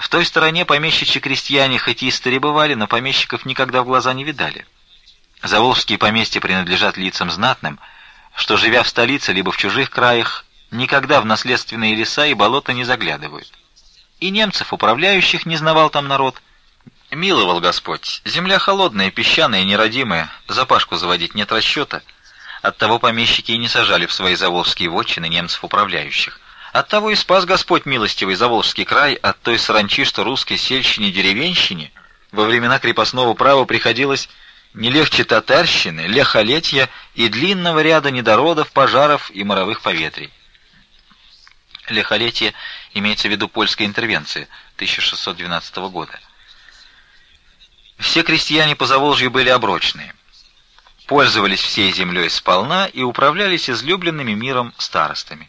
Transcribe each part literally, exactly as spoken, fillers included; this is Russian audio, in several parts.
В той стороне помещичьи крестьяне хоть и истори бывали, но помещиков никогда в глаза не видали. Заволжские поместья принадлежат лицам знатным, что, живя в столице либо в чужих краях, никогда в наследственные леса и болота не заглядывают. И немцев, управляющих, не знавал там народ. Миловал Господь. Земля холодная, песчаная, нерадимая, за пашку заводить нет расчета. Оттого помещики и не сажали в свои заволжские вотчины немцев управляющих. Оттого и спас Господь милостивый Заволжский край от той саранчи, что русской сельщине-деревенщине во времена крепостного права приходилось не легче татарщины, лихолетья и длинного ряда недородов, пожаров и моровых поветрий. Лихолетье имеется в виду польская интервенция тысяча шестьсот двенадцатого года. Все крестьяне по Заволжью были оброчные, пользовались всей землей сполна и управлялись излюбленными миром старостами.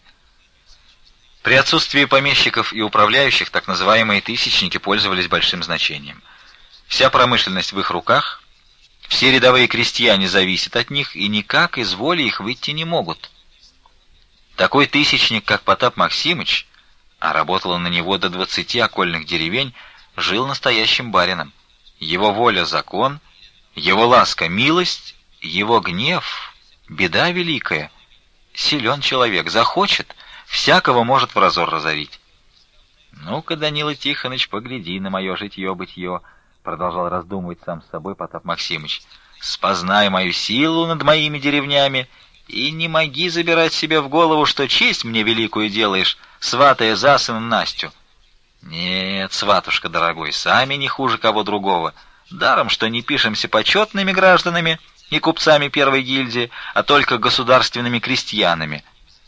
При отсутствии помещиков и управляющих так называемые тысячники пользовались большим значением. Вся промышленность в их руках, все рядовые крестьяне зависят от них и никак из воли их выйти не могут. Такой тысячник, как Потап Максимыч, а работало на него до двадцати окольных деревень, жил настоящим барином. Его воля — закон, его ласка — милость, его гнев — беда великая. Силен человек, захочет, всякого может в разор разорить. «Ну-ка, Данила Тихоныч, погляди на мое житье-бытье», — продолжал раздумывать сам с собой Потап Максимыч. «Спознай мою силу над моими деревнями, и не моги забирать себе в голову, что честь мне великую делаешь, сватая за сына Настю. Нет, сватушка дорогой, сами не хуже кого другого. Даром, что не пишемся почетными гражданами и купцами первой гильдии, а только государственными крестьянами».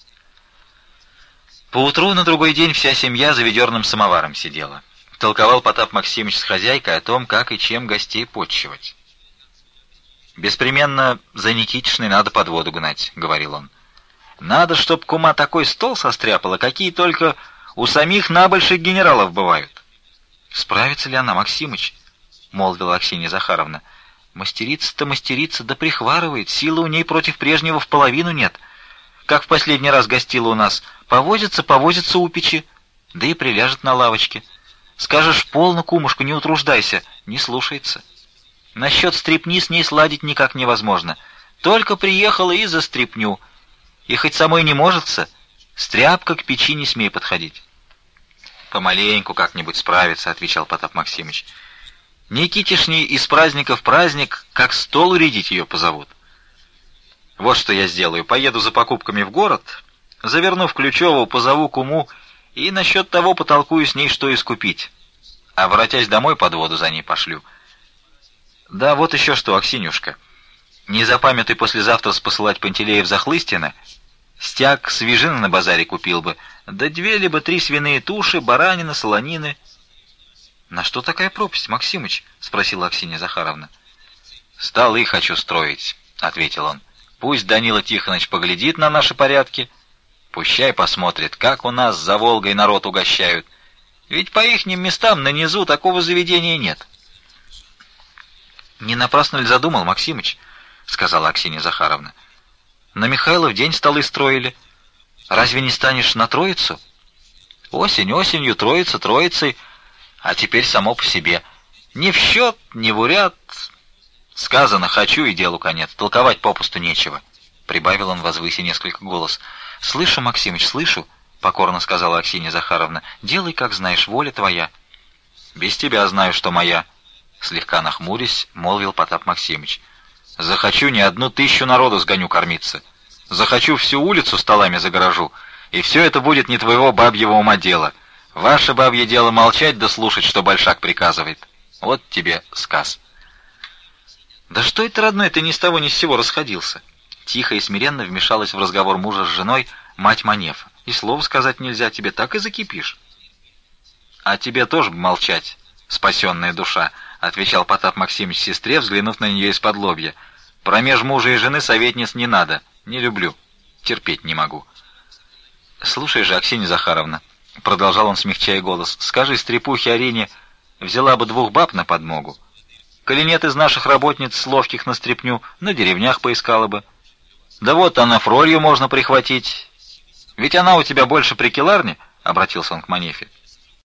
Поутру на другой день вся семья за ведерным самоваром сидела. Толковал Потап Максимыч с хозяйкой о том, как и чем гостей почивать. «Беспременно за Никитишной надо под воду гнать», — говорил он. «Надо, чтоб кума такой стол состряпала, какие только у самих набольших генералов бывают». «Справится ли она, Максимыч?» — молвила Аксинья Захаровна. «Мастерица-то мастерица, да прихварывает, силы у ней против прежнего в половину нет. Как в последний раз гостила у нас, повозится, повозится у печи, да и приляжет на лавочке. Скажешь: полно, кумушка, не утруждайся, не слушается. Насчет стряпни с ней сладить никак невозможно. Только приехала и за стряпню. И хоть самой не можется, стряпка к печи не смей подходить». «Помаленьку как-нибудь справится», — отвечал Потап Максимыч. «Никитишней из праздника в праздник, как стол урядить ее позовут. Вот что я сделаю: поеду за покупками в город, заверну в Ключеву, позову куму и насчет того потолкую с ней, что искупить. А воротясь домой, под воду за ней пошлю. Да вот еще что, Аксинюшка, не запамятуй послезавтра спосылать Пантелеев за Хлыстина. Стяг свежины на базаре купил бы, да две либо три свиные туши, баранина, солонины». «На что такая пропасть, Максимыч?» — спросила Аксинья Захаровна. «Столы хочу строить», — ответил он. «Пусть Данила Тихоныч поглядит на наши порядки, пущай посмотрит, как у нас за Волгой народ угощают. Ведь по ихним местам на низу такого заведения нет». «Не напрасно ли задумал, Максимыч?» — сказала Аксинья Захаровна. «На Михайлов день столы строили. Разве не станешь на Троицу? Осень осенью, Троица Троицей, а теперь само по себе. Ни в счет, ни в уряд. Сказано, хочу, и делу конец. Толковать попусту нечего», — прибавил он, возвысив несколько голос. «Слышу, Максимыч, слышу», — покорно сказала Аксинья Захаровна. «Делай, как знаешь, воля твоя». «Без тебя знаю, что моя», — слегка нахмурясь, молвил Потап Максимыч. «Захочу, не одну тысячу народу сгоню кормиться. Захочу, всю улицу столами загорожу, и все это будет не твоего бабьего ума дело. Ваше бабье дело молчать да слушать, что большак приказывает. Вот тебе сказ». «Да что это, родной, ты ни с того ни с сего расходился?» Тихо и смиренно вмешалась в разговор мужа с женой мать Манефа. «И слова сказать нельзя, тебе так и закипишь». «А тебе тоже молчать, спасенная душа», — отвечал Потап Максимыч сестре, взглянув на нее из-под лобья. «Промеж мужа и жены советниц не надо, не люблю, терпеть не могу». «Слушай же, Аксинья Захаровна», — продолжал он, смягчая голос, — «скажи стрепухе Арине, взяла бы двух баб на подмогу. Коли нет из наших работниц ловких на стряпню, на деревнях поискала бы. Да вот она Фролью можно прихватить. Ведь она у тебя больше при келарне», — обратился он к Манефе.